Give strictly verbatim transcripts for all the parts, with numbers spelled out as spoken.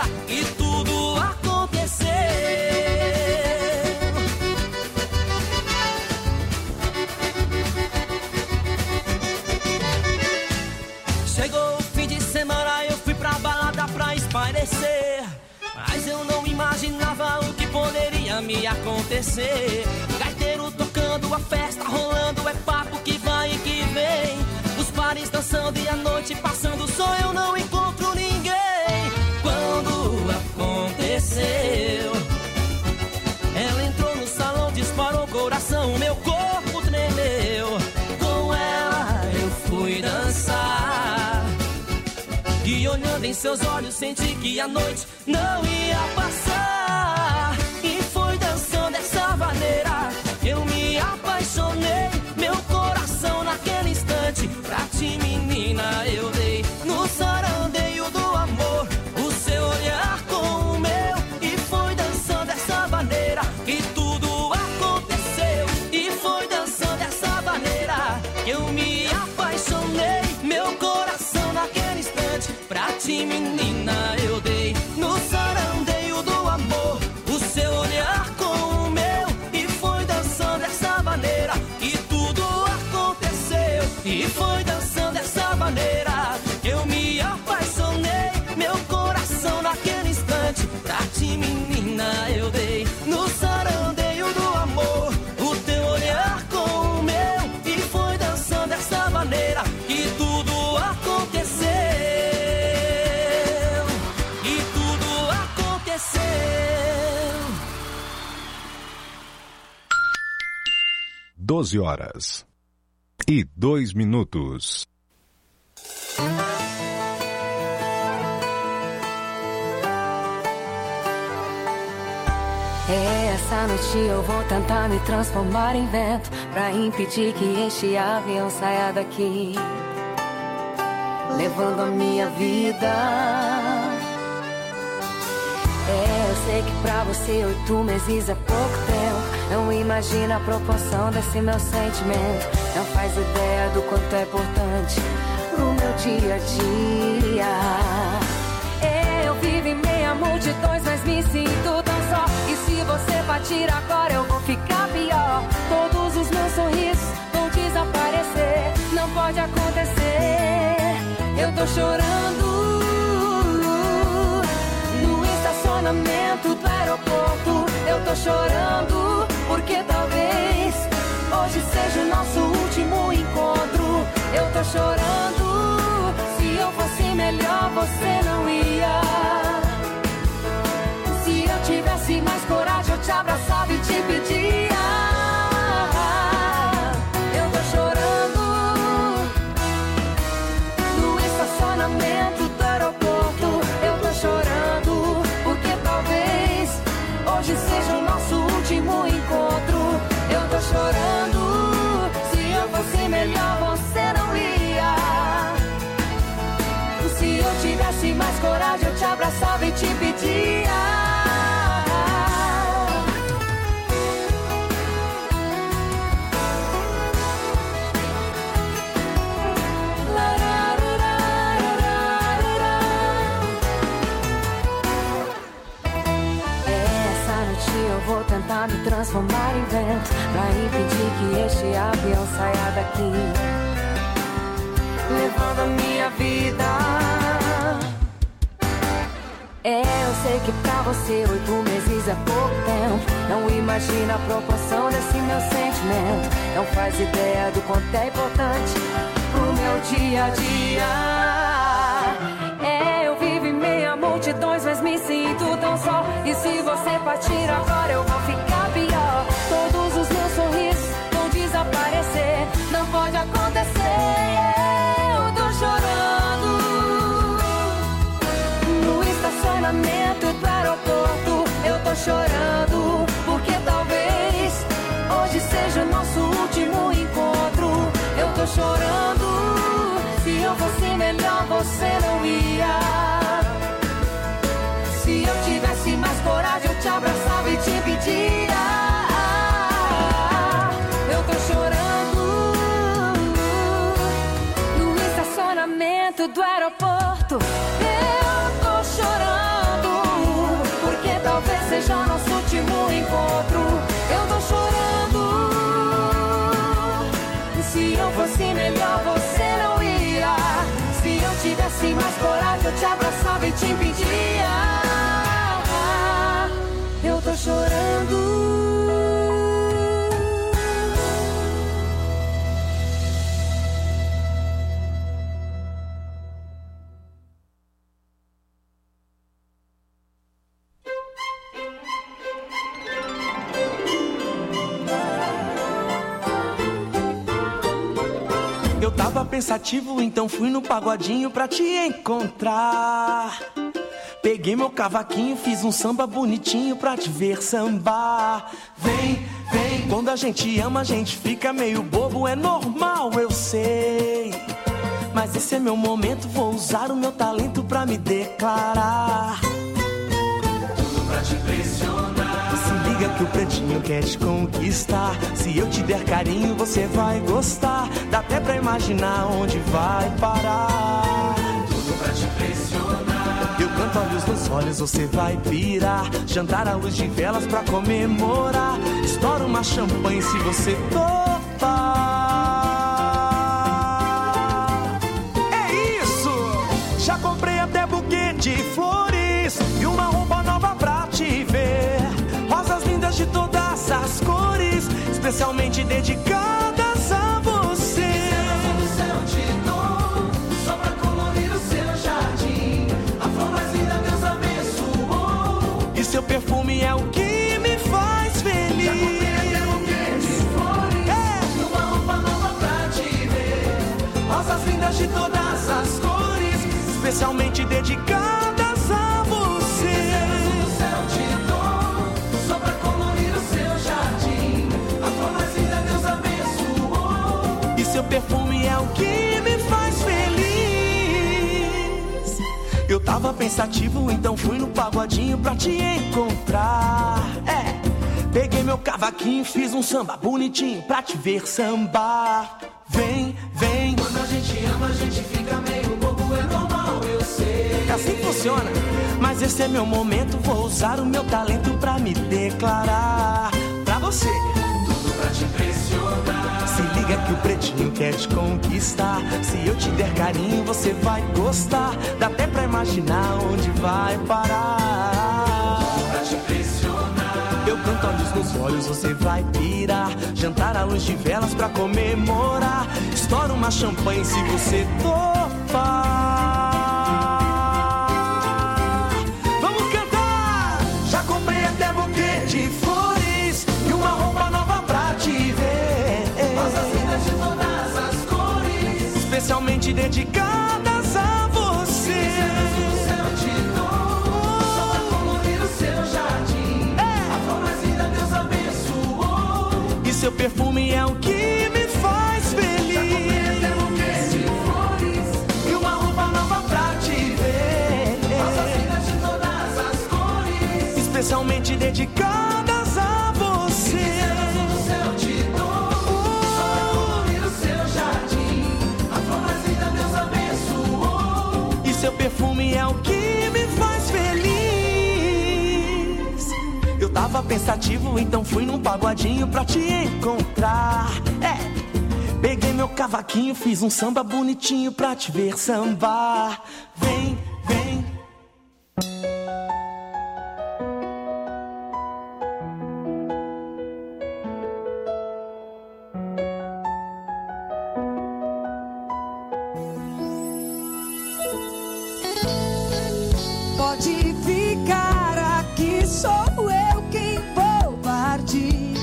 maneira que tudo aconteceu. Chegou o fim de semana, eu fui pra balada pra espairecer, mas eu não imaginava o que poderia me acontecer. Gaiteiro tocando, a festa rolando, é papo que vai e que vem. Os bares dançando e a noite passando, só eu não encontro ninguém. Quando aconteceu, ela entrou no salão, disparou o coração, meu corpo tremeu. Com ela eu fui dançar e olhando em seus olhos senti que a noite não ia passar. E foi dançando dessa maneira que eu me apaixonei. Meu coração naquele instante pra ti, menina, eu dei. No sarandeio do amor, o seu olhar com o meu. E foi dançando dessa maneira que tudo aconteceu. E foi dançando dessa maneira que eu me apaixonei. Meu coração naquele instante pra ti, menina, eu dei. No sarandeio do amor, o seu olhar com o meu. E foi dançando dessa maneira que tudo aconteceu. E foi dançando dessa maneira que eu me apaixonei. Meu coração naquele instante pra ti, menina, eu dei. No sarandeio do amor, o teu olhar com o meu. E foi dançando dessa maneira que tudo aconteceu. E tudo aconteceu. doze horas e dois minutos. Essa noite eu vou tentar me transformar em vento pra impedir que este avião saia daqui, levando a minha vida. É, eu sei que pra você oito meses é pouco tempo. Não imagina a proporção desse meu sentimento. Não faz ideia do quanto é importante pro meu dia a dia. É, eu vivo em meio a multidões, mas me sinto tão só. E se você partir agora eu vou ficar pior. Todos os meus sorrisos vão desaparecer. Não pode acontecer. Eu tô chorando no estacionamento do aeroporto. Eu tô chorando porque talvez hoje seja o nosso último encontro. Eu tô chorando, se eu fosse melhor você não ia. Se eu tivesse mais coragem eu te abraçava e te pedia. Eu tô chorando no estacionamento do aeroporto. Eu tô chorando porque talvez hoje seja o nosso último encontro. Eu tô chorando, se eu fosse melhor você não ia. Se eu tivesse mais coragem eu te abraçava e te pedia. Eu vou tentar me transformar em vento pra impedir que este avião saia daqui, levando a minha vida. É, eu sei que pra você oito meses é pouco tempo. Não imagina a proporção desse meu sentimento. Não faz ideia do quanto é importante pro meu dia a dia. É, eu vivo em meio a multidões, mas me sinto tão só. E se você partir agora eu vou ficar pior. Todos os meus sorrisos vão desaparecer. Não pode acontecer. Eu tô chorando no estacionamento do aeroporto. Eu tô chorando porque talvez hoje seja o nosso último encontro. Eu tô chorando, se eu fosse melhor você não ia. Se eu tivesse mais coragem eu te abraçava e te pedia. Eu tô chorando no estacionamento do aeroporto. Eu tô chorando tivesse mais coragem, eu te abraçava e te impedia. Eu tô chorando. Eu tava pensativo, então fui no pagodinho pra te encontrar. Peguei meu cavaquinho, fiz um samba bonitinho pra te ver sambar. Vem, vem, quando a gente ama a gente fica meio bobo, é normal, eu sei. Mas esse é meu momento, vou usar o meu talento pra me declarar. Tudo pra te impressionar. Se liga que o pretinho quer te conquistar. Se eu te der carinho, você vai gostar. Dá até pra imaginar onde vai parar. Tudo pra te impressionar. Eu canto olhos nos olhos, você vai pirar. Jantar à luz de velas pra comemorar. Estoura uma champanhe se você topar. É isso! Já comprei até buquê de flores e uma roupa nova pra te ver. Rosas lindas de todas as cores, especialmente dedicadas a você. Estrelas do céu te dou, só pra colorir o seu jardim. A flor mais linda Deus abençoou, e seu perfume é o que me faz feliz. Já comprei até buquê de flores, é. E uma roupa nova pra te ver. Rosas lindas de todas as cores, especialmente dedicadas a você. Estrelas do céu te dou, só pra colorir o seu jardim. A flor mais linda Deus abençoou, e seu perfume é o que me faz feliz. Eu tava pensativo, então fui no pagodinho pra te encontrar. É, peguei meu cavaquinho, fiz um samba bonitinho pra te ver sambar. Vem, vem. Quando a gente ama, a gente fica meio bobo, é normal, eu sei. É assim que funciona. Mas esse é meu momento, vou usar o meu talento pra me declarar. Pra você, tudo pra te impressionar. Se liga que o pretinho quer te conquistar. Se eu te der carinho, você vai gostar. Dá até pra imaginar onde vai parar. Tudo pra te impressionar. Eu canto olhos nos olhos, você vai pirar. Jantar à luz de velas pra comemorar. Estoura uma champanhe se você topar. Vamos cantar! Já comprei até buquê de flores e uma roupa nova pra te ver. Rosas lindas de todas as cores, especialmente dedicadas a você. Estrelas do céu te dou, só pra colorir o seu jardim. A flor mais linda Deus abençoou, e seu perfume é o que me faz feliz. Já comprei até buquê de flores e uma roupa nova pra te ver. Rosas lindas de todas as cores, especialmente dedicadas a você. Estrelas do céu te dou, só pra colorir o seu jardim. A flor mais linda Deus abençoou, e seu perfume é o que me faz feliz. Eu tava pensativo, então fui num pagodinho pra te encontrar. É, peguei meu cavaquinho, fiz um samba bonitinho pra te ver sambar. Vem, vem. Pode ficar aqui, sou eu quem vou partir.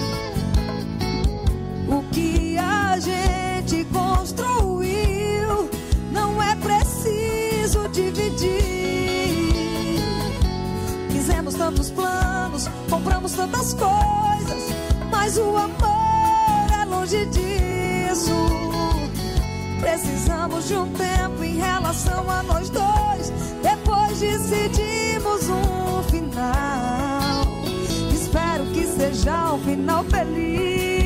O que a gente construiu não é preciso dividir. Fizemos tantos planos, compramos tantas coisas, mas o amor é longe disso. Precisamos de um tempo em relação a nós dois. Depois decidimos um final. Espero que seja um final feliz.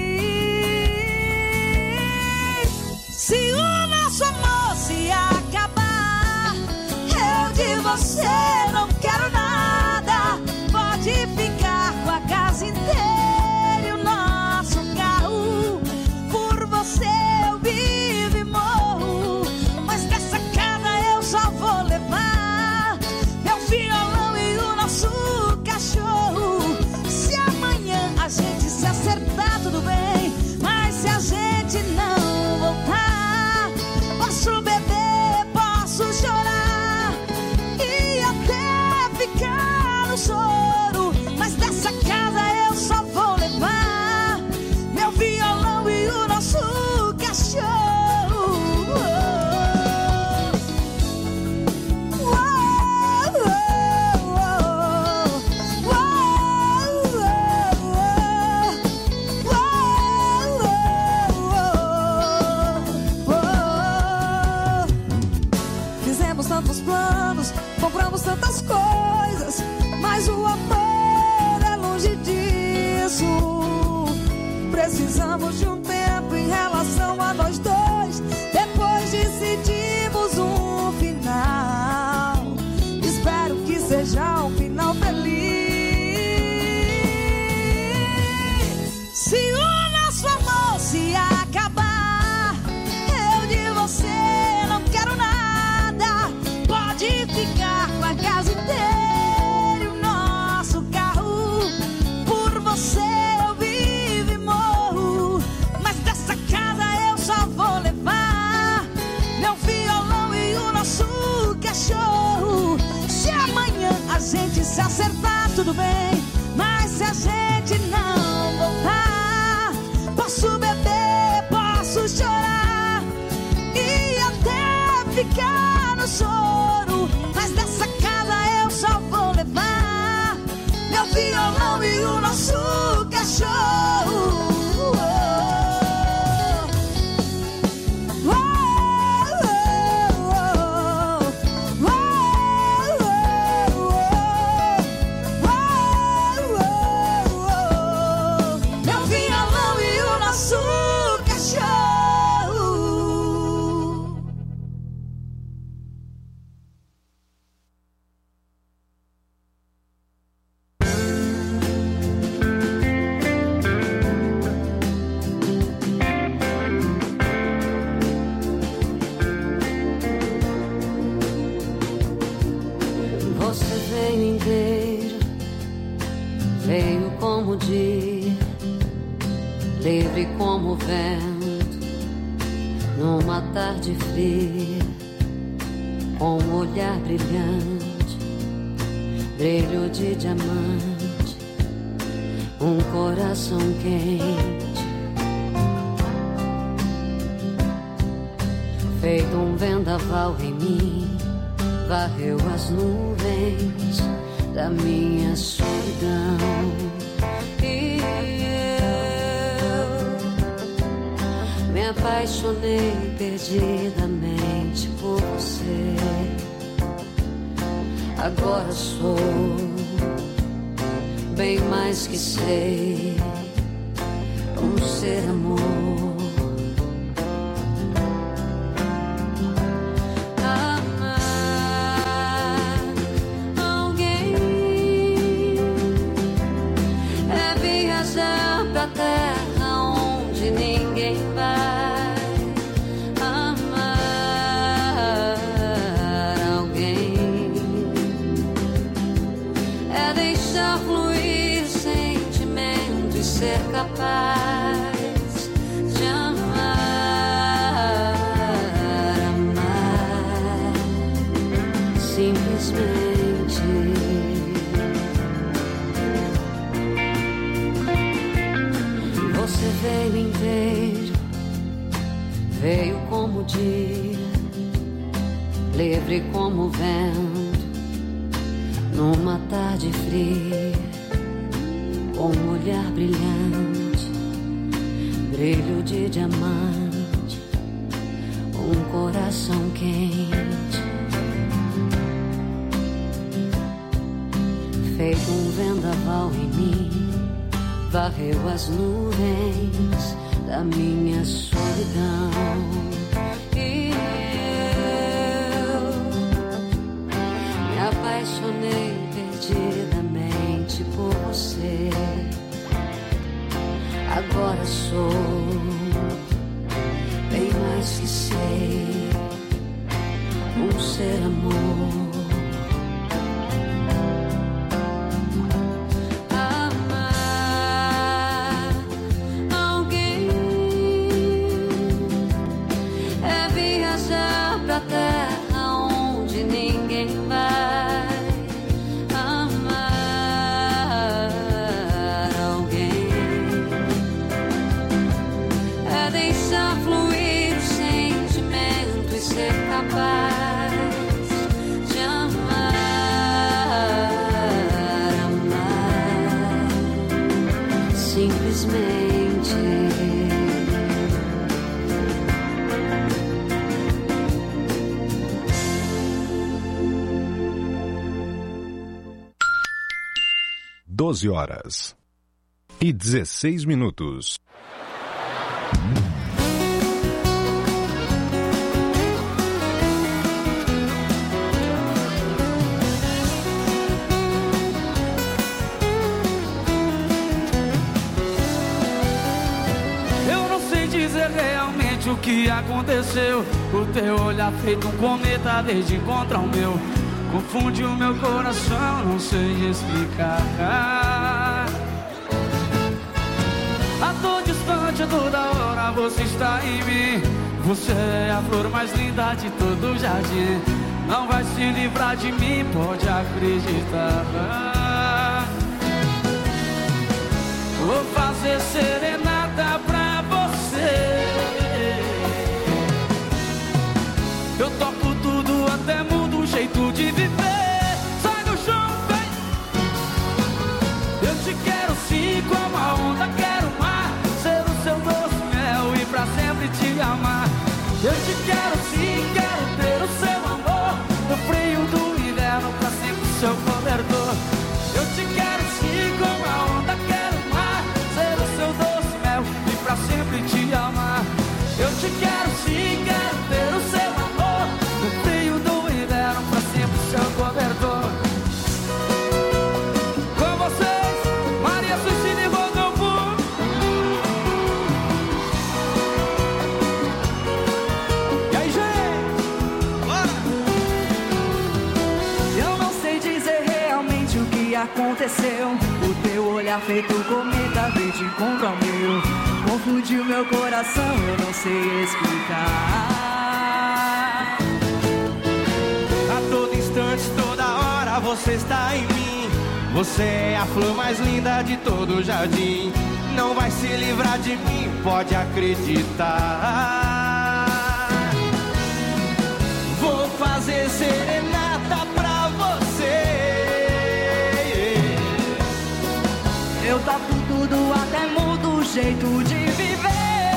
Se o nosso amor se acabar, eu de você não quero nada. Pode ficar com a casa inteira e o nosso carro. Por você eu vivo e morro, mas dessa casa eu só vou desejar um final feliz. Se o nosso amor se acabar, eu de você não quero nada. Pode ficar com a casa inteira e o nosso carro. Por você eu vivo e morro, mas dessa casa eu só vou levar meu violão e o nosso cachorro. Se amanhã a gente se acertar, tudo bem, mas se a gente não voltar, posso beber, posso chorar e até ficar no choro, mas dessa casa eu só vou levar meu violão e o nosso cachorro. Livre como o vento, numa tarde fria, com um olhar brilhante, brilho de diamante, um coração quente, feito um vendaval em mim, varreu as nuvens da minha solidão. E me apaixonei perdidamente por você. Agora sou bem mais que sei, um ser amor. Amar alguém é viajar pra terra onde ninguém vai. Ser capaz de amar, amar simplesmente. Você veio inteiro, veio como o dia, livre como o vento, numa tarde fria, com um olhar brilhante, brilho de diamante, um coração quente, feito um vendaval em mim, varreu as nuvens da minha solidão. E eu me apaixonei perdidamente por você. Agora sou bem mais que sei, um ser amor. Amar alguém é viajar pra terra onde ninguém vai. Capaz de amar, amar simplesmente. Doze horas e dezesseis minutos. o que aconteceu. O teu olhar feito um cometa desde encontrar o meu. Confunde o meu coração, não sei explicar. A todo distante, a toda hora você está em mim. Você é a flor mais linda de todo o jardim. Não vai se livrar de mim, pode acreditar. Vou fazer serenata pra você. Eu toco tudo, até mudo o jeito de viver. Sai do chão, vem. Eu te quero sim, como a onda, quero mar. Ser o seu doce mel e pra sempre te amar. Eu te quero sim, quero ter o seu amor. No frio do inverno, pra sempre o seu cobertor. Eu te quero sim, como a onda, quero mar. Ser o seu doce mel e pra sempre te amar. Eu te quero sim, quero ter o seu amor. No frio do inverno, pra sempre o seu cobertor. Com vocês, Maria Suicida e Rodolfo. E aí, gente? Bora! Eu não sei dizer realmente o que aconteceu. O teu olhar feito cometa veio de encontro ao meu. Confundiu meu coração, eu não sei explicar. A todo instante, toda hora você está em mim. Você é a flor mais linda de todo o jardim. Não vai se livrar de mim, pode acreditar. Vou fazer serenata pra você. Eu toco tudo, até mudo o jeito de viver.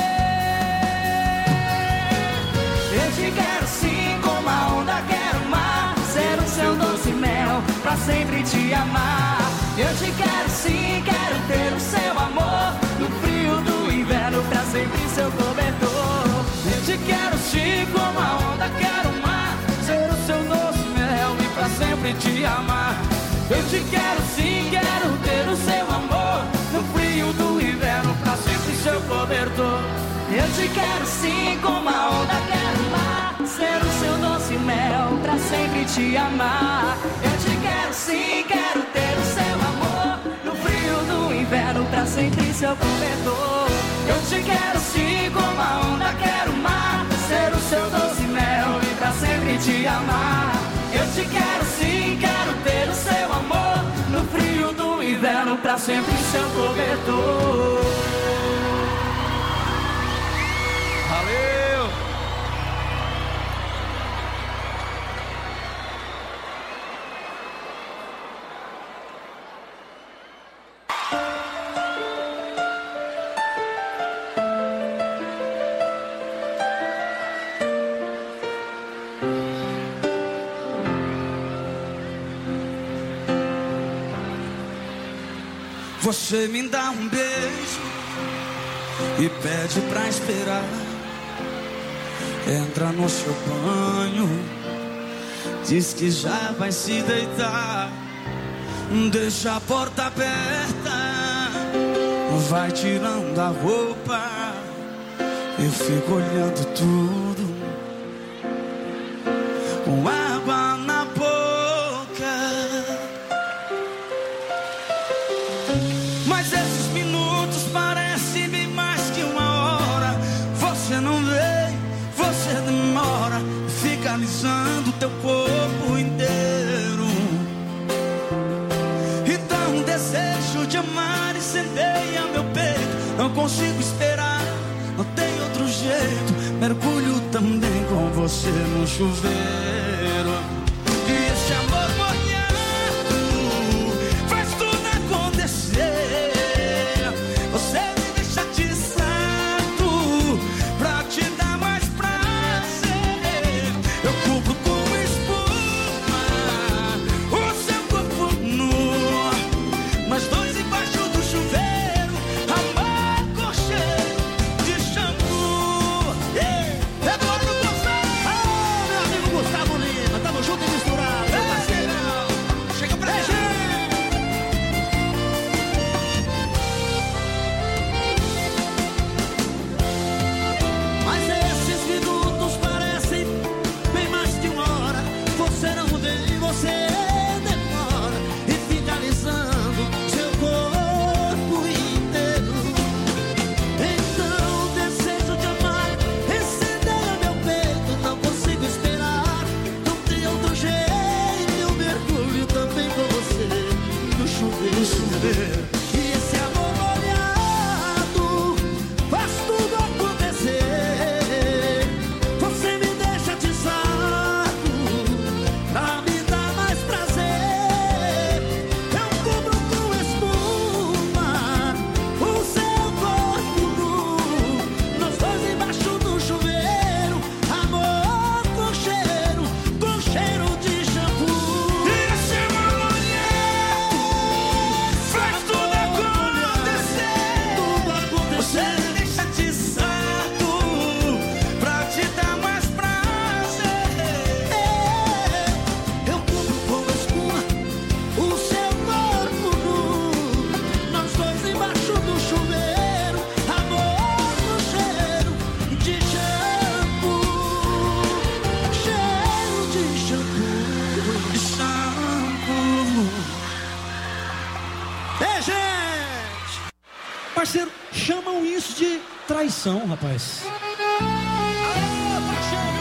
Eu te quero sim, como a onda, quero mar. Ser o seu doce mel, pra sempre te amar. Eu te quero sim, quero ter o seu amor. No frio do inverno, pra sempre seu cobertor. Eu te quero sim, como a onda, quero mar. Ser o seu doce mel e pra sempre te amar. Eu te quero sim, quero ter o seu amor. No frio do inverno, pra sempre seu cobertor. Eu te quero sim, como a onda, quero mar. Ser o seu doce mel, pra sempre te amar. Eu te quero sim, quero ter o seu amor. No frio do inverno, pra sempre seu cobertor. Eu te quero sim, como a onda, quero mar. Ser o seu doce mel e pra sempre te amar. Eu te quero sim, quero ter o seu amor. No frio do inverno, pra sempre seu cobertor. Valeu! Você me dá um beijo e pede pra esperar. Entra no seu banho, diz que já vai se deitar. Deixa a porta aberta, vai tirando a roupa. Eu fico olhando tudo com água na boca. Mas esses minutos parecem bem mais que uma hora. Você não vem, você demora. Fica alisando teu corpo inteiro. Então um desejo de amar incendeia meu peito. Não consigo esperar, não tem outro jeito. Mergulho também com você no chuveiro. E esse amor molhado faz tudo acontecer. Você me deixa atiçado pra te dar mais prazer. Eu cubro com espuma o seu corpo nu. Nós dois embaixo do chuveiro, amor com cheiro de shampoo. É Eduardo Gustavo, ah, meu amigo Gustavo Lima, tamo junto. Parceiro, chamam isso de traição, rapaz. Alô, parceiro!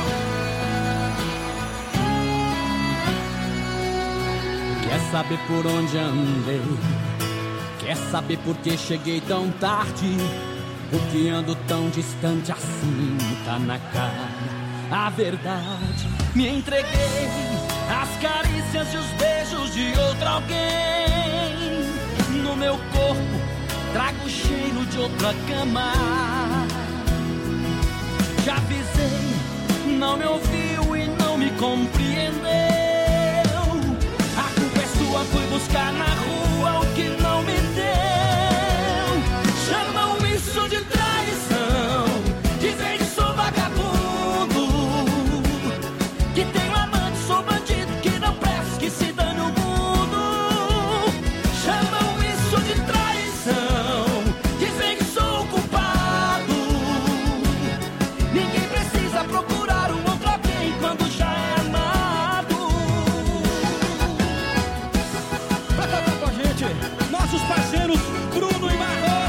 Quer saber por onde andei? Quer saber por que cheguei tão tarde? Por que ando tão distante assim? Tá na cara a verdade. Me entreguei às carícias e os beijos de outro alguém. No meu corpo trago o cheiro de outra cama. Já avisei, não me ouviu e não me compreendeu. A culpa é sua, fui buscar na rua o que não me deu. Chamam isso de traição, dizem que sou vagabundo, que tenho amante, sou bandido, que não presto, que se dane o mundo. Chamam isso de traição, dizem que sou o culpado. Ninguém precisa procurar um outro alguém quando já é amado. Pra cantar com a gente, nossos parceiros Bruno e Marrom.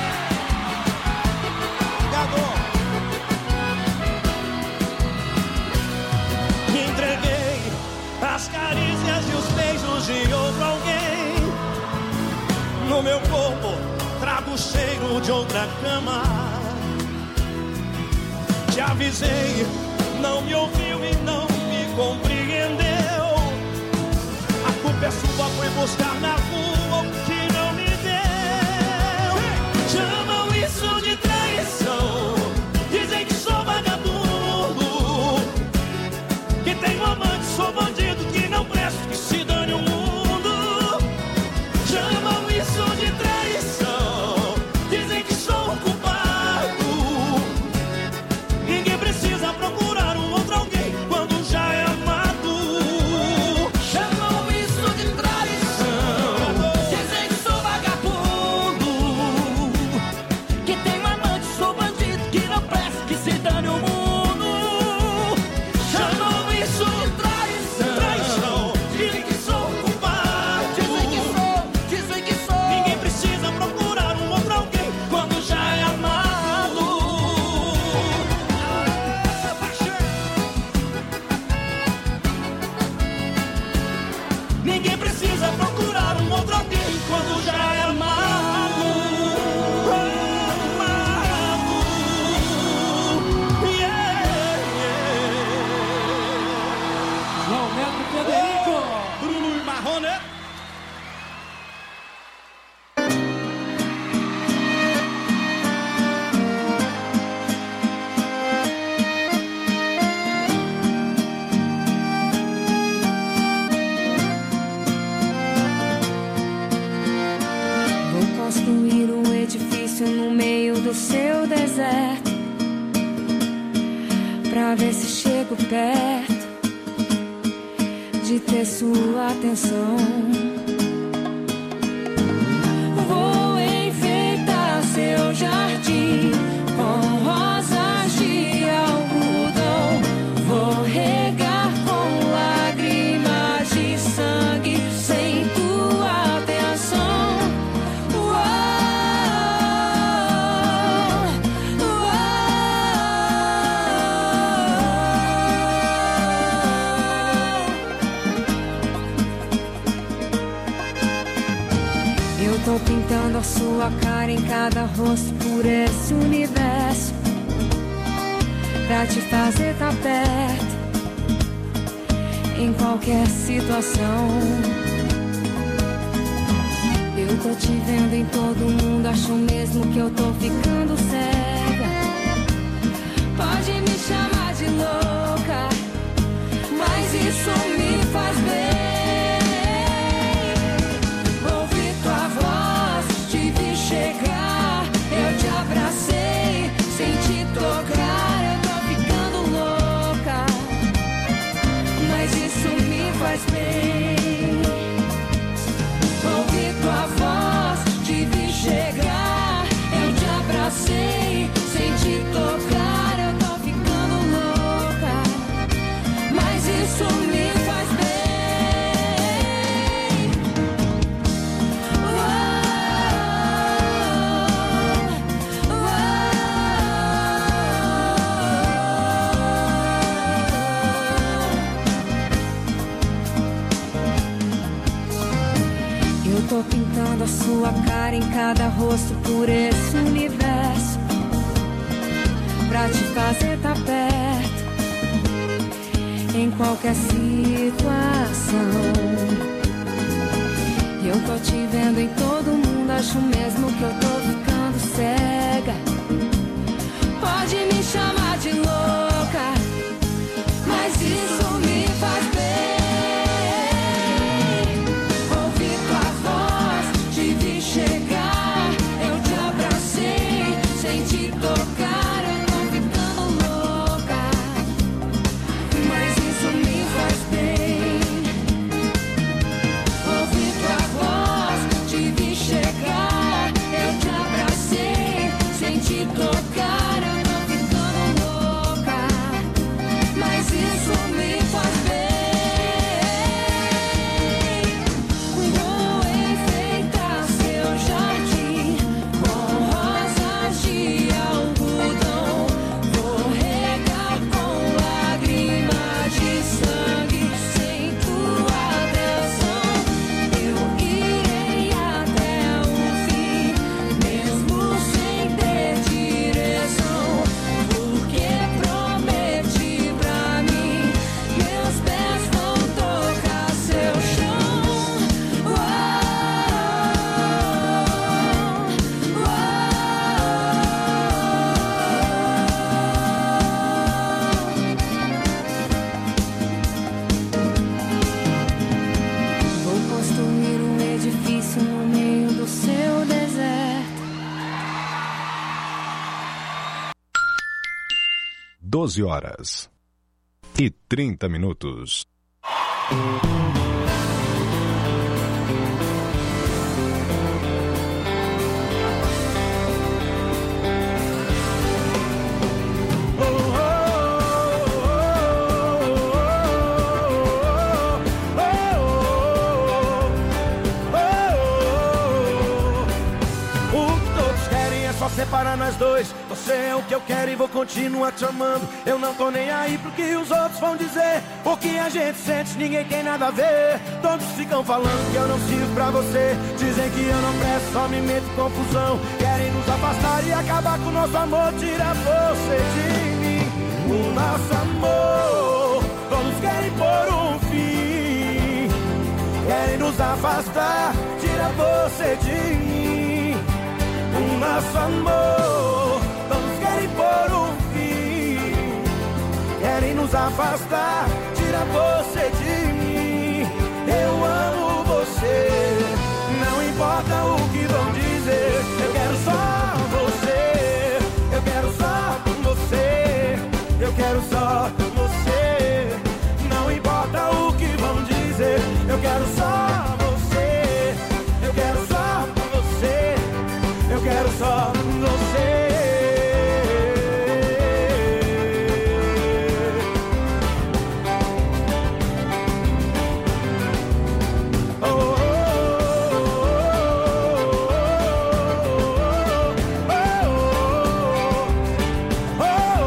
Me entreguei às carícias e os beijos de outro alguém. No meu corpo trago o cheiro de outra cama. Te avisei, não me ouviu e não me compreendeu. A culpa é sua, foi buscar na rua o que não me deu. Chamam isso de traição, dizem que sou vagabundo, que tenho amante, sou bandido, que não presto, que se dane o mundo. Chamam isso de traição, dizem que sou o culpado. Ninguém precisa procurar um outro alguém quando já é amado. Chamam isso de traição, dizem que sou vagabundo, que tenho amante, sou bandido, que não presto, que se dane o mundo. Chamam isso de traição, Traição, dizem que sou o culpado, dizem que sou, dizem que sou. ninguém precisa procurar um outro alguém quando já é amado. Ninguém precisa procurar um outro alguém quando já é amado. Amado. Yeah, yeah. João Neto Federico. Bruno e Marrom, né? Vou construir um edifício no meio do seu deserto, pra ver se chego perto de ter sua atenção. Vou enfeitar seu jardim com rosas de algodão. Vou regar com lágrimas de sangue sem tua atenção. Uou, uou. Eu tô pintando a sua cara em cada rosto por esse universo, pra te fazer tá perto em qualquer situação. Eu tô te vendo em todo mundo, acho mesmo que eu tô ficando cega. Pode me chamar de louca, mas isso me faz bem. Ouvi tua voz, te vi chegar, eu te abracei, sem te tocar, eu tô ficando louca, mas isso me faz bem. Ouvi tua voz, te vi chegar, eu te abracei, sem te tocar, eu tô ficando louca, mas isso me faz bem. tô pintando a sua cara em cada rosto por esse universo, pra te fazer tá perto em qualquer situação. Eu tô te vendo em todo mundo, acho mesmo que eu tô ficando cega. Pode me chamar de louca, mas isso me faz bem. Ouvir tua voz, te vi chegar, eu te abracei, sem te tocar, eu tô ficando louca, mas isso me faz bem. Ouvir tua voz, te vi chegar, eu te abracei, sem te tocar, eu tô ficando louca, mas isso me faz bem. Vou enfeitar seu jardim com rosas de algodão, vou regar com lágrimas de sangue, sem tua atenção. Eu irei até o fim, mesmo sem ter direção, porque prometi pra mim, meus pés vão tocar seu chão. Vou construir um edifício no meio do seu deserto. doze horas e trinta minutos. O que todos querem é só separar nós dois. Você é o que eu quero e vou continuar te amando. Eu não tô nem aí pro que os outros vão dizer. O que a gente sente, ninguém tem nada a ver. Todos ficam falando que eu não sirvo pra você. Dizem que eu não presto, só me meto em confusão. Querem nos afastar e acabar com o nosso amor. Tira você de mim, o nosso amor. Todos querem pôr um fim, querem nos afastar. Tira você de mim, o nosso amor. Todos querem pôr um fim, querem nos afastar. Tira você de mim, eu amo você. Não importa o que vão dizer, eu quero só você. Eu quero só você. Eu quero só você. Não importa o que vão dizer, eu quero só você. Eu quero só você. Eu quero só você. Oh, oh, oh, oh, oh,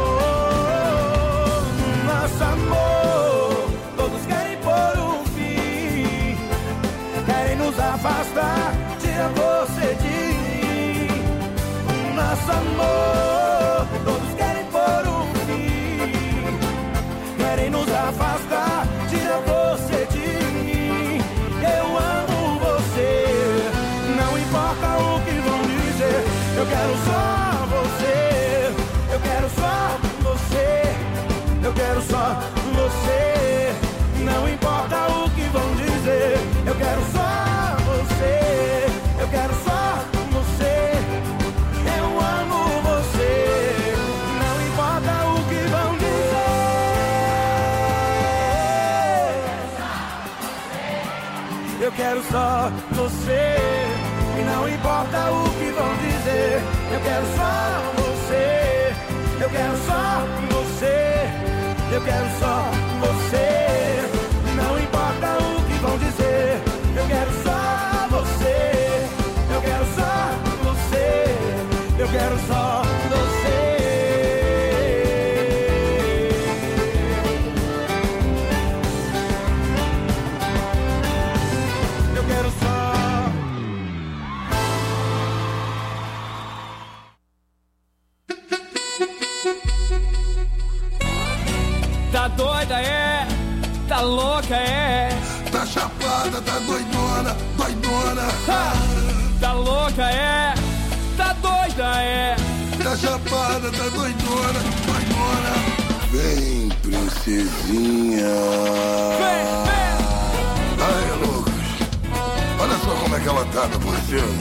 oh. Nosso amor, todos querem pôr um fim, querem nos afastar. Tira você de mim, nosso amor. Todos querem pôr um fim, querem nos afastar. Tira você de mim, eu amo você. Não importa o que vão dizer, eu quero só você. Eu quero só você. Eu quero só você. Não importa o que vão dizer, eu quero só você. Eu quero só você. Eu amo você. Não importa o que vão dizer, eu quero só você. E não importa o que vão dizer, eu quero só você. Eu quero só você. Eu quero só você. Não importa o que vão dizer, eu quero só você. Eu quero só você. Eu quero só você. Eu quero só Tá louca, é. Tá chapada, tá doidona, doidona. Ha! Tá louca, é. Tá doida, é. Tá chapada, tá doidona, doidona. Vem, princesinha. Vem, vem. Ai, Lucas. Olha só como é que ela tá, meu parceiro.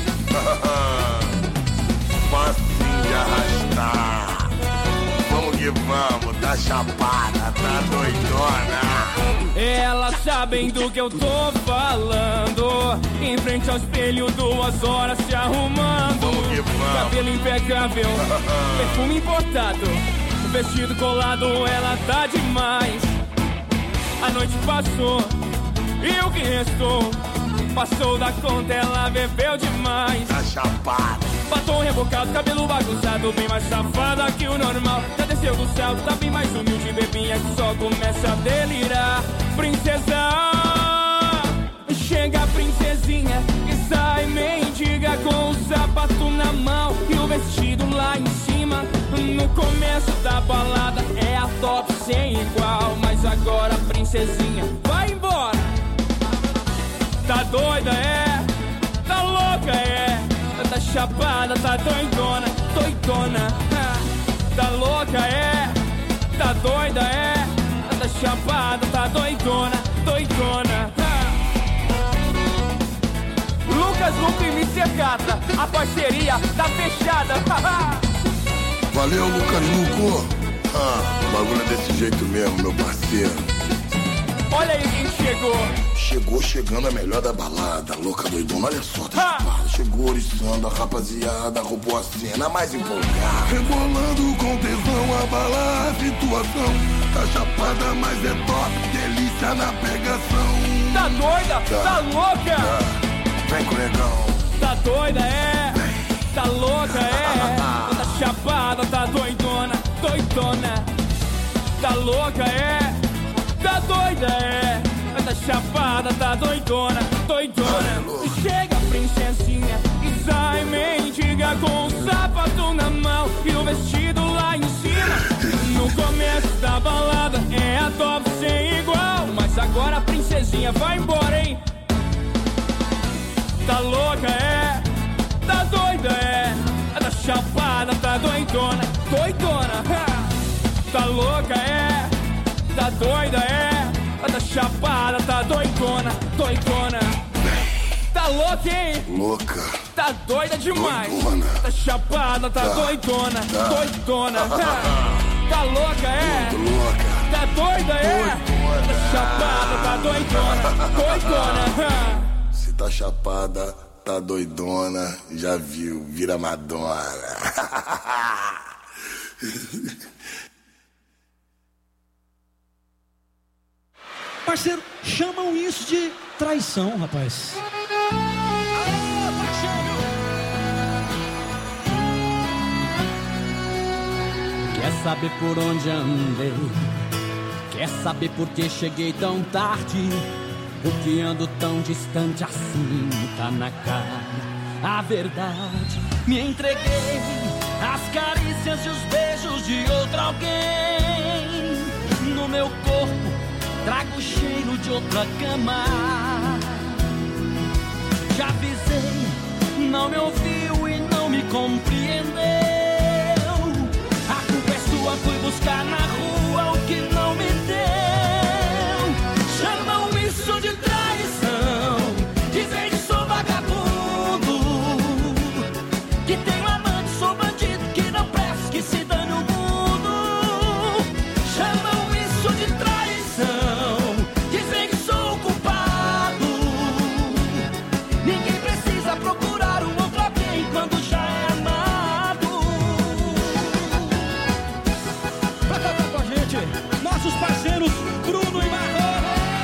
Facinho de arrastar. Vamos que vamos, tá chapada, tá doidona. Elas sabem do que eu tô falando. Em frente ao espelho, duas horas se arrumando. Vamos que vamos. Cabelo impecável, perfume importado, vestido colado, ela tá demais. A noite passou e o que restou passou da conta, ela bebeu demais. Tá chapada. Batom rebocado, cabelo bagunçado, bem mais safada que o normal. Já desceu do céu, tá bem mais humilde, bebinha que só começa a delirar. Princesa, chega a princesinha e sai mendiga com o sapato na mão e o vestido lá em cima. No começo da balada é a top sem igual, mas agora a princesinha vai embora. Tá doida, é, tá louca, é, tá chapada, tá doidona, doidona. Tá louca, é, tá doida, é, tá chapada, tá doidona, doidona. Lucas Luco e mister Catra, a parceria tá fechada. Valeu, Lucas Luco. Ah, o bagulho é desse jeito mesmo, meu parceiro. Olha aí quem chegou. Chegou chegando a melhor da balada, louca doidona, olha só, tá Ha! chapada. Chegou oriçando a rapaziada, roubou a cena mais empolgada. Rebolando com tesão, abalar a situação. Tá chapada, mas é top, delícia na pegação. Tá doida, tá, tá louca. Tá. Vem com o negão. Tá doida, é, tá louca, é. Tá chapada, tá doidona, doidona. Tá louca, é, tá doida, é. Tá chapada, tá doidona, doidona. Chega a princesinha e sai mendiga com o sapato na mão e o vestido lá em cima. No começo da balada é a top sem igual, mas agora a princesinha vai embora, hein. Tá louca, é, tá doida, é. Tá chapada, tá doidona, doidona. Tá louca, é, tá doida, é. Tá chapada, tá doidona, doidona. Tá louca, hein? Louca. Tá doida demais. Doidona. Tá chapada, tá, tá. doidona, tá. doidona. Tá louca, é? Louca. Tá doida, é? Doidona. Tá chapada, tá doidona, doidona. Se tá chapada, tá doidona, já viu, vira Madonna. Parceiro, chamam isso de traição, rapaz. Alô, parceiro! Quer saber por onde andei? Quer saber por que cheguei tão tarde? Por que ando tão distante assim? Tá na cara a verdade. Me entreguei às carícias e os beijos de outro alguém. No meu corpo trago o cheiro de outra cama. Já avisei, não me ouviu e não me compreendeu. A culpa é sua, fui buscar na rua o que não me deu. Chamam isso de traição, dizem que sou vagabundo, que tenho amante, sou bandido, que não presta, que se dane o mundo. Chamam isso de traição, dizem que sou culpado. Ninguém precisa procurar um outro alguém quando já é amado. Pra cantar com a gente, nossos parceiros Bruno e Marlon.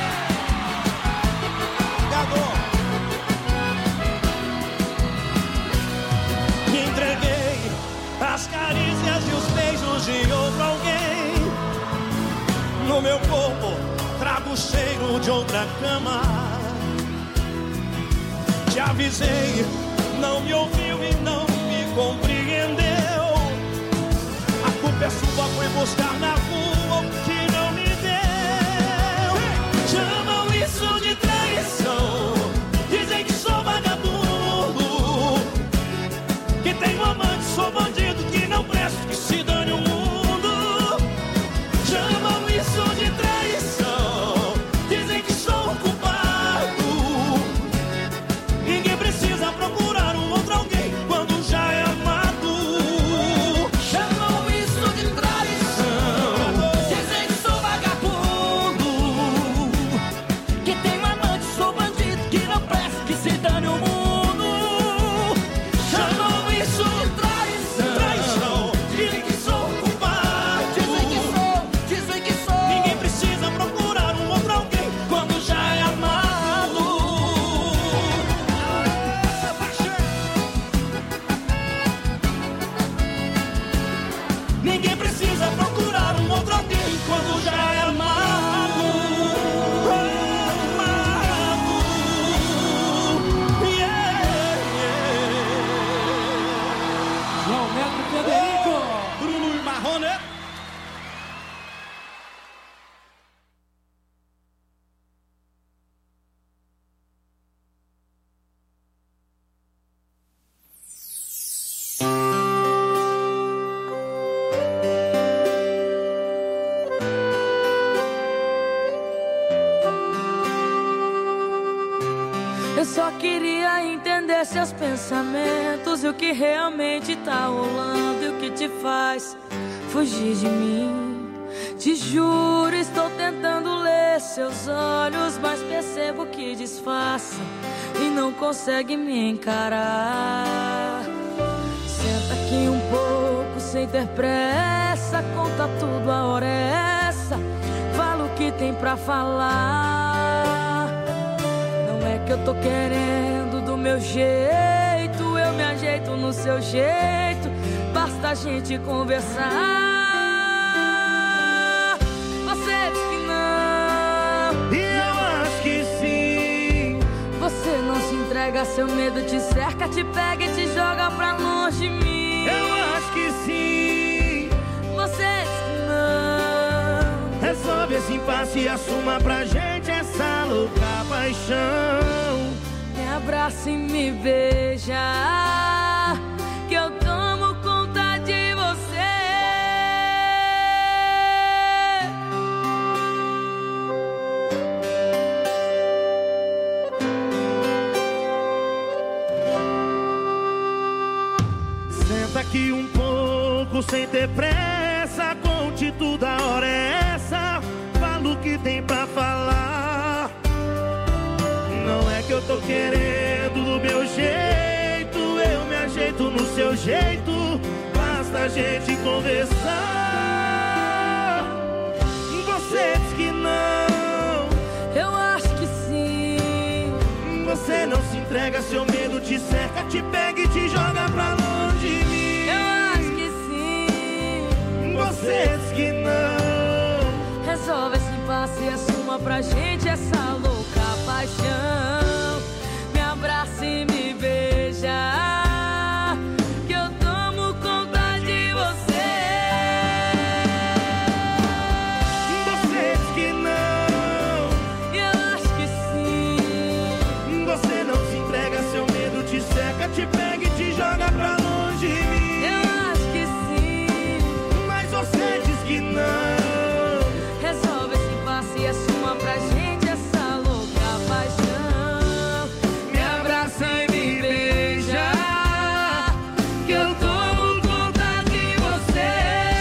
Me entreguei às carícias e os beijos de outro alguém. No meu corpo trago o cheiro de outra cama. Te avisei, não me ouviu e não me compreendeu. A culpa é sua, foi buscar na rua o que não me deu. queria entender seus pensamentos e o que realmente tá rolando e o que te faz fugir de mim. Te juro, estou tentando ler seus olhos, mas percebo que disfarça e não consegue me encarar. Senta aqui um pouco sem ter pressa, conta tudo, a hora é essa. Fala o que tem pra falar. Não é que eu tô querendo do meu jeito, eu me ajeito no seu jeito, basta a gente conversar. Você diz que não, e eu acho que sim. Você não se entrega, seu medo te cerca, te pega e te joga pra longe de mim. Eu acho que sim. Você diz que não. Resolve esse impasse e assuma pra gente essa louca paixão. Me abraça e me beija, que eu tomo conta de você. Senta aqui um pouco sem ter pressa, conte tudo, a hora é essa. Fala o que tem pra falar. Não é que eu tô querendo do meu jeito, eu me ajeito no seu jeito, basta a gente conversar. Você diz que não, eu acho que sim. Você não se entrega, seu medo te cerca, te pega e te joga pra longe de mim. Eu acho que sim. Você diz que não. Resolve esse impasse e assuma pra gente essa louca paixão. Me abraça e me beija, que eu tomo conta de você. Você diz que não, eu acho que sim. Você não se entrega, seu medo te cerca, te pega e te joga pra longe de mim. Eu acho que sim. Mas você diz que não. Resolve esse impasse e assuma pra gente essa louca paixão. Me abraça e me beija, que eu tomo conta de você.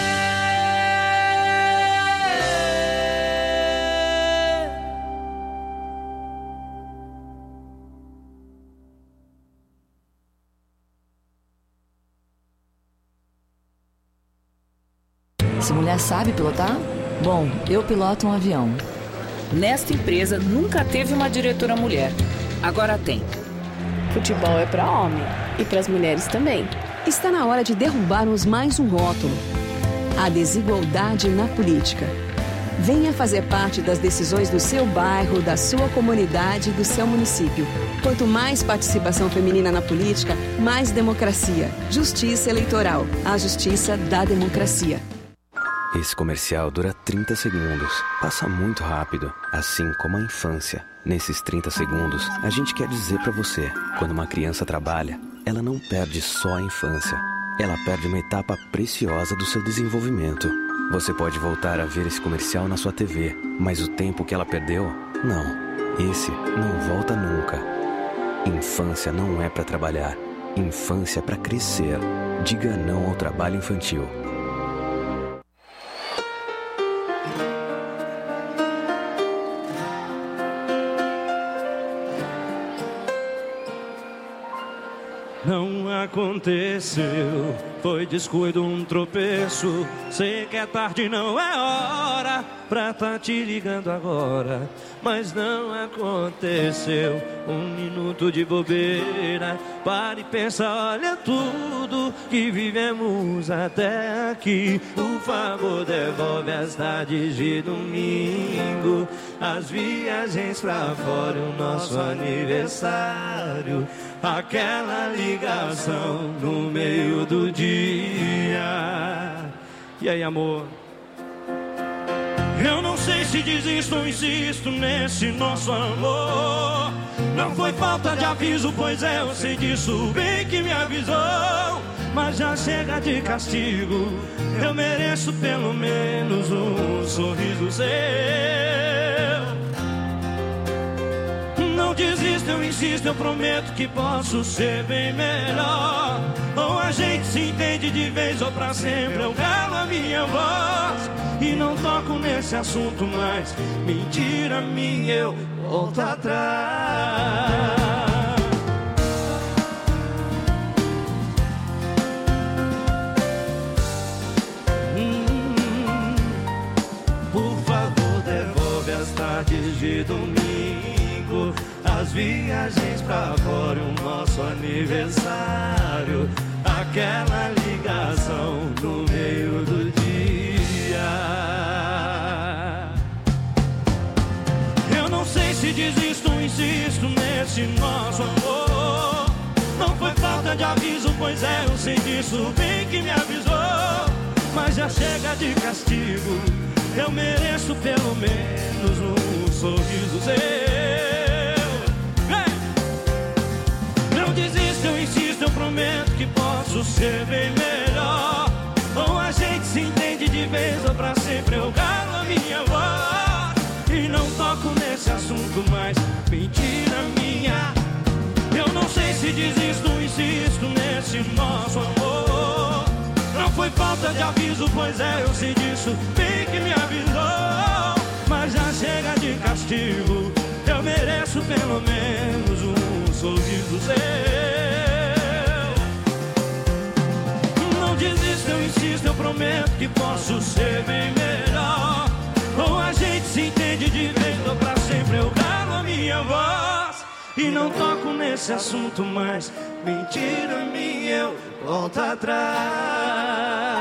Essa mulher sabe pilotar? Bom, eu piloto um avião. Nesta empresa nunca teve uma diretora mulher. Agora tem. Futebol é para homem e para as mulheres também. Está na hora de derrubarmos mais um rótulo: a desigualdade na política. Venha fazer parte das decisões do seu bairro, da sua comunidade e do seu município. Quanto mais participação feminina na política, mais democracia. Justiça Eleitoral. A justiça da democracia. Esse comercial dura trinta segundos. Passa muito rápido, assim como a infância. Nesses trinta segundos, a gente quer dizer pra você: quando uma criança trabalha, ela não perde só a infância. Ela perde uma etapa preciosa do seu desenvolvimento. Você pode voltar a ver esse comercial na sua T V, mas o tempo que ela perdeu, não. Esse não volta nunca. Infância não é pra trabalhar. Infância é pra crescer. Diga não ao trabalho infantil. Não aconteceu, foi descuido, um tropeço. Sei que é tarde, não é hora pra tá te ligando agora. Mas não aconteceu, um minuto de bobeira. Para e pensa, olha tudo que vivemos até aqui. Por favor, devolve as tardes de domingo, as viagens pra fora, o nosso aniversário, aquela ligação no meio do dia. E aí, amor? Eu não sei se desisto ou insisto nesse nosso amor. Não foi falta de aviso, pois é, eu sei disso bem que me avisou. Mas já chega de castigo, eu mereço pelo menos um sorriso seu. Não desista desisto, eu insisto, eu prometo que posso ser bem melhor. Ou a gente se entende de vez ou pra sempre, eu calo a minha voz e não toco nesse assunto mais. Mentira minha, eu volto atrás. hum, Por favor, devolve as tardes de domingo, as viagens pra fora, o nosso aniversário, aquela ligação no meio do dia. Eu não sei se desisto ou insisto nesse nosso amor. Não foi falta de aviso, pois é, eu sei disso, bem que me avisou. Mas já chega de castigo, eu mereço pelo menos um sorriso seu. Não desisto, eu insisto, eu prometo que posso ser bem melhor. Ou a gente se entende de vez ou pra sempre, eu calo a minha voz e não toco nesse assunto mais. Mentira minha, eu não sei se desisto ou insisto nesse nosso amor. Não foi falta de aviso, pois é, eu sei disso, bem que me avisou. Mas já chega de castigo, eu mereço pelo menos um sorriso seu. Não desisto, eu insisto, eu prometo que posso ser bem melhor. Ou a gente se entende de vez ou pra sempre, eu calo a minha voz e não toco nesse assunto mais. Mentira minha, eu volto atrás.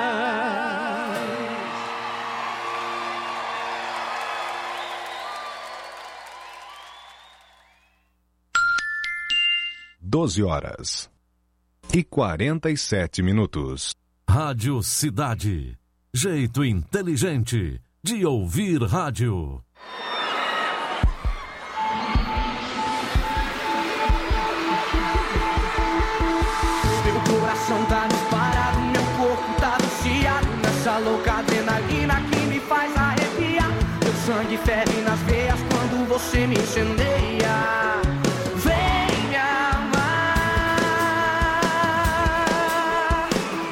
doze horas e quarenta e sete minutos. Rádio Cidade. Jeito inteligente de ouvir rádio. Meu coração tá disparado, meu corpo tá viciado nessa louca adrenalina que me faz arrepiar. Meu sangue ferve nas veias quando você me incendeia. Vem me amar.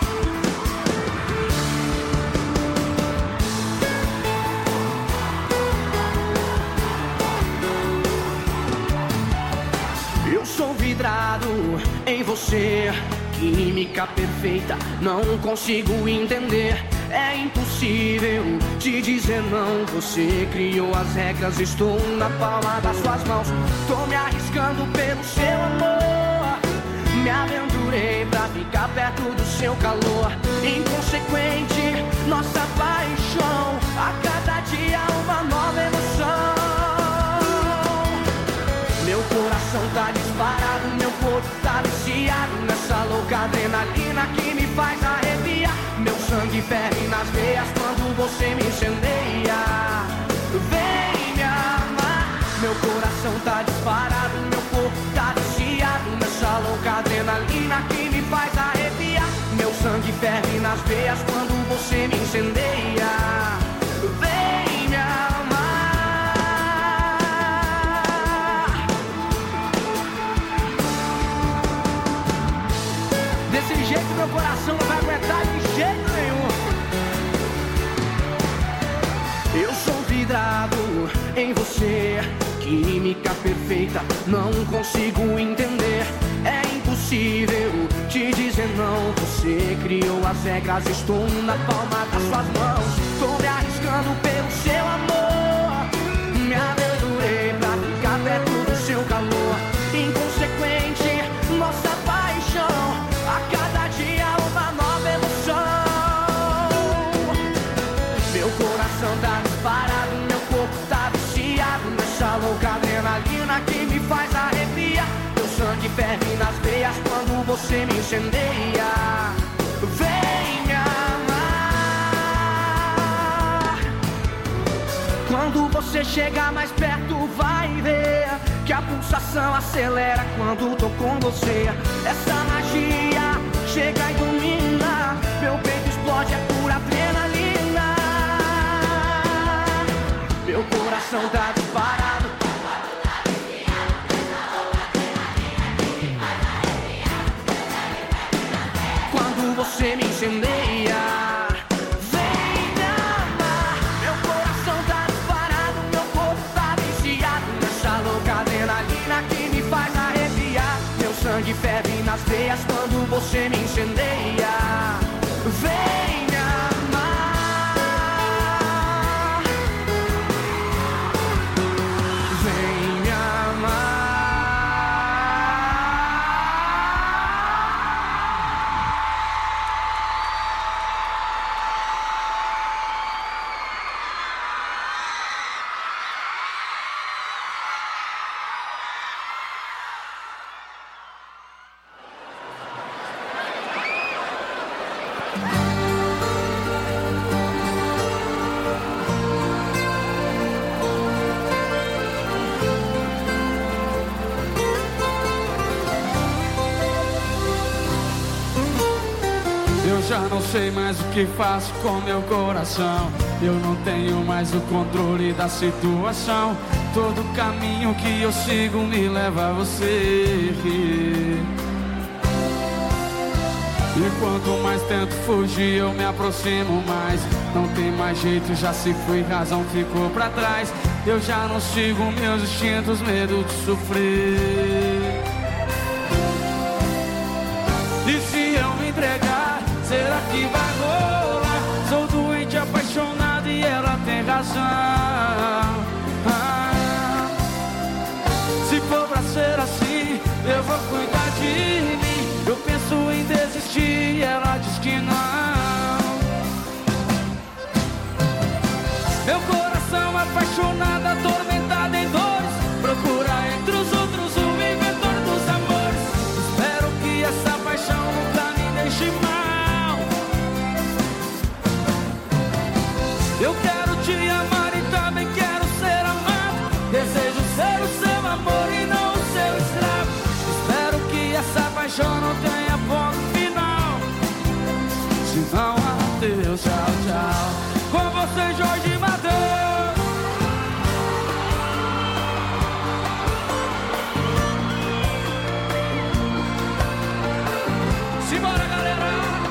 Eu sou vidrado em você, química perfeita, não consigo entender. É impossível te dizer não. Você criou as regras, estou na palma das suas mãos. Tô me arriscando pelo seu amor. Me aventurei pra ficar perto do seu calor. Inconsequente, nossa paixão. A cada dia uma nova emoção. Meu coração tá disparado, meu corpo tá viciado nessa louca adrenalina que me faz arrepiar. Meu sangue ferve nas veias quando você me incendeia. Vem me amar. Meu coração tá disparado, meu corpo tá viciado nessa louca adrenalina que me faz arrepiar. Meu sangue ferve nas veias quando você me incendeia. Vem me amar. Desse jeito meu coração não vai aguentar de jeito nenhum. Eu sou vidrado em você, química perfeita, não consigo entender. É impossível te dizer não. Você criou as regras, estou na palma das suas mãos. Tô me arriscando pelo seu amor. Me aventurei pra ficar perto do seu calor. Inconsequente, nossa paixão. A cada dia uma nova emoção. Meu coração tá disparado, meu corpo tá viciado nessa louca adrenalina que me faz arrepiar. Meu sangue ferve nas veias quando você me incendeia. Vem me amar. Quando você chegar mais perto vai ver que a pulsação acelera quando tô com você. Essa magia chega e domina. Meu peito explode, é pura adrenalina. Meu coração tá disparado. você me incendeia. Vem me amar, meu coração tá disparado, meu corpo tá viciado nessa louca adrenalina que me faz arrepiar. Meu sangue ferve nas veias quando você me incendeia. Vem me amar, vem me amar. Já não sei mais o que faço com meu coração. Eu não tenho mais o controle da situação. Todo caminho que eu sigo me leva a você. E quanto mais tento fugir, eu me aproximo mais. Não tem mais jeito, já se foi, razão ficou pra trás. Eu já não sigo meus instintos, medo de sofrer. E se eu me entregar, será que vai rolar? Sou doente, apaixonado e ela tem razão. Ah, se for pra ser assim, eu vou cuidar de mim. Eu penso em desistir e ela diz que não. Meu coração apaixonado, atormentado em dores, procura entre os outros o inventor dos amores. Espero que essa paixão nunca me deixe mal. Eu quero te amar e também quero ser amado. Desejo ser o seu amor e não o seu escravo. Espero que essa paixão não tenha ponto final. Se não, adeus, tchau, tchau. Com você, Jorge Matheus. Simbora, galera.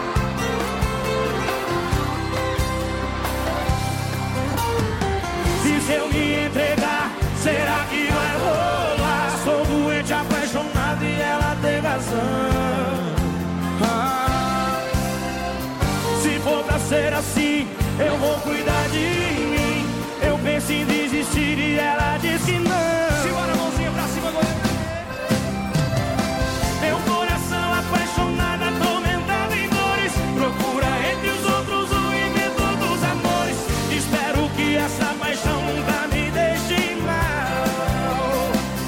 Se eu me entregar, será que vai rolar? Sou doente, apaixonado e ela tem razão. Ah, se for pra ser assim, eu vou cuidar de mim. Eu penso em desistir e ela diz que não. Simbora, mãozinha pra cima, goleiro. Meu coração apaixonado, atormentado em dores, procura entre os outros o inventor dos amores. Espero que essa paixão nunca me deixe mal.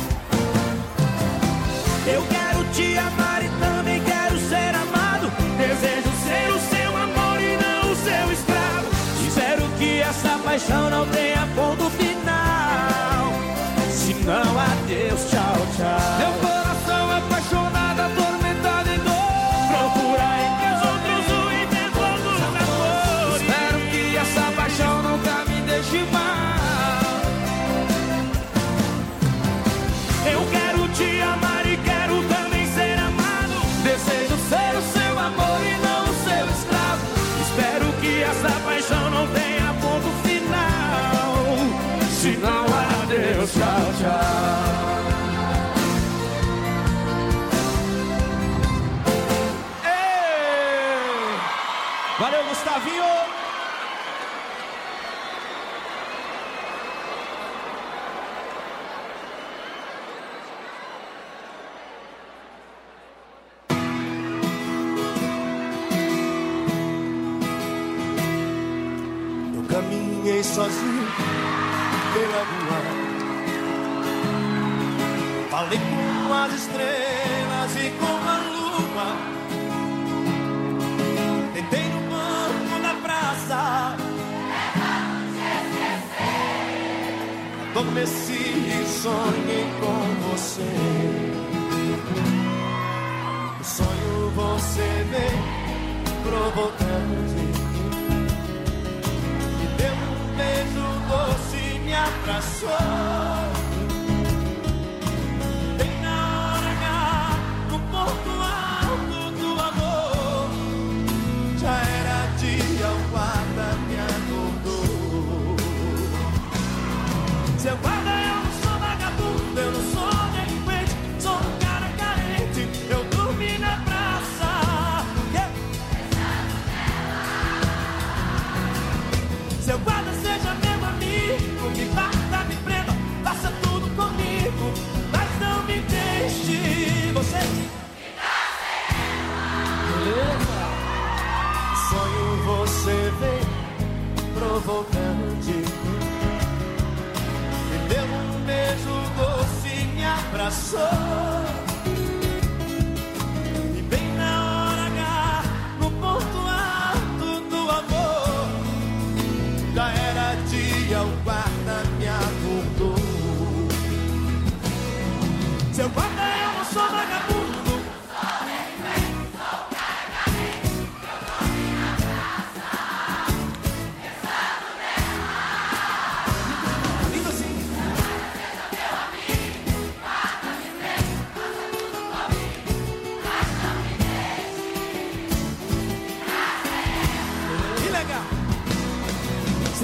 Eu quero te amar e também quero ser amado. Desejo ser o seu amor e não o seu escravo. Espero que essa paixão não tenha ponto final. Se não, adeus, tchau, tchau. Meu coração apaixonado, atormentado em dor, procura entre os outros o inventor dos amores. Espero que essa paixão nunca me deixe mal. Eu quero te amar e quero também ser amado. Desejo ser o seu amor e não o seu escravo. Espero que essa paixão não tenha ponto final. Se não, adeus, tchau, tchau. Ei! Valeu, Gustavinho! Caminhei sozinho pela rua, falei com as estrelas e com a lua. Tentei no banco da praça adormeci e sonhei com você. No sonho você veio provocante, beijo doce me abraçou. Bem na hora H, no ponto alto do amor,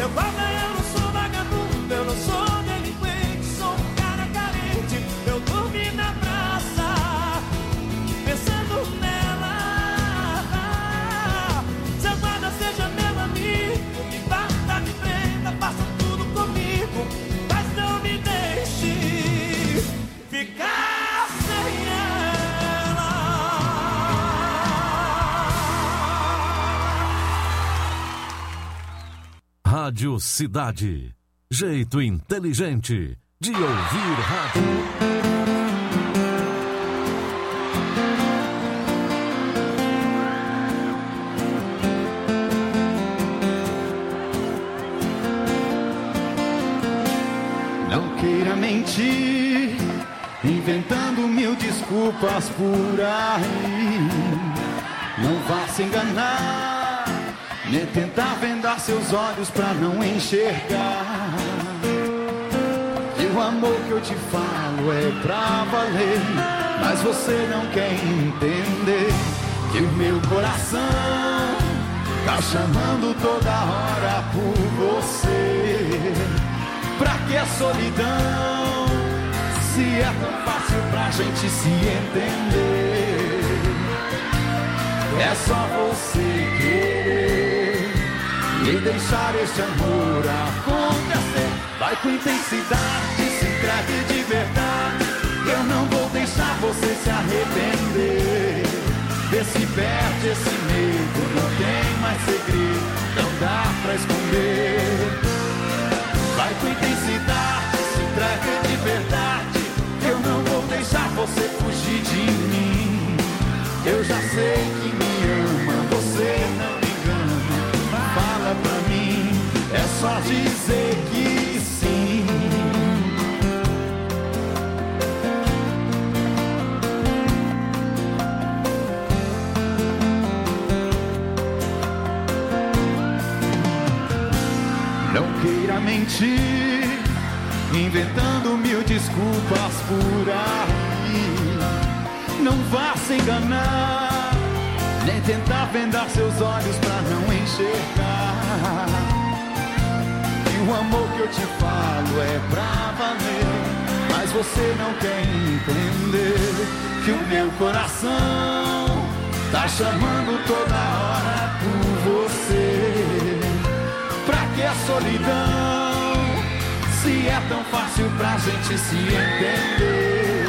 Seu guarda, eu não sou vagabundo, eu não sou delinquente, sou um cara carente. Eu dormi na praça, pensando nela. Seu guarda, seja meu amigo, me bata, me prenda, faça tudo comigo, mas não me deixe ficar sem ela. Rádio Cidade. Jeito inteligente de ouvir rádio. Não queira mentir, inventando mil desculpas por aí. Não vá se enganar, nem tentar vendar seus olhos pra não enxergar. E o amor que eu te falo é pra valer, mas você não quer entender que o meu coração tá chamando toda hora por você. Pra que a solidão, se é tão fácil pra gente se entender? É só você querer e deixar esse amor acontecer. Vai com intensidade, se entregue de verdade. Eu não vou deixar você se arrepender. Vê se perde esse medo, não tem mais segredo, não dá pra esconder. Vai com intensidade, se entregue de verdade. Eu não vou deixar você fugir de mim. Eu já sei que me ama, você não me engana. Fala pra mim, é só dizer que sim. Não queira mentir, inventando mil desculpas por aí. Não vá se enganar, nem tentar vendar seus olhos pra não enxergar. E o amor que eu te falo é pra valer, mas você não quer entender que o meu coração tá chamando toda hora por você. Pra que a solidão, se é tão fácil pra gente se entender?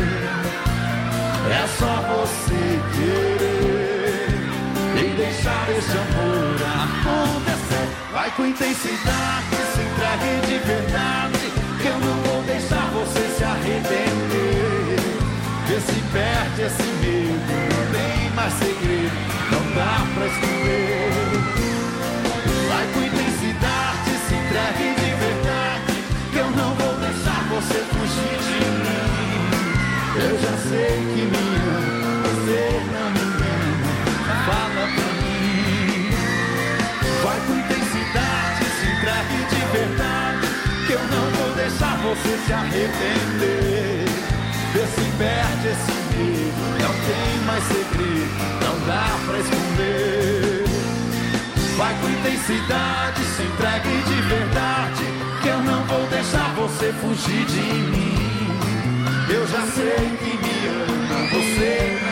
É só você querer e deixar esse amor acontecer. Vai com intensidade, se entregue de verdade, que eu não vou deixar você se arrepender. Vê se perde esse medo, não tem mais segredo, não dá pra esconder. Vai com intensidade, se entregue de verdade, que eu não vou deixar você fugir de mim. Eu já sei que me ama, você não me engana. Fala pra mim. Vai com intensidade, se entregue de verdade, que eu não vou deixar você se arrepender. Vê se perde esse medo, não tem mais segredo, não dá pra esconder. Vai com intensidade, se entregue de verdade, que eu não vou deixar você fugir de mim. Eu já sei que me ama, você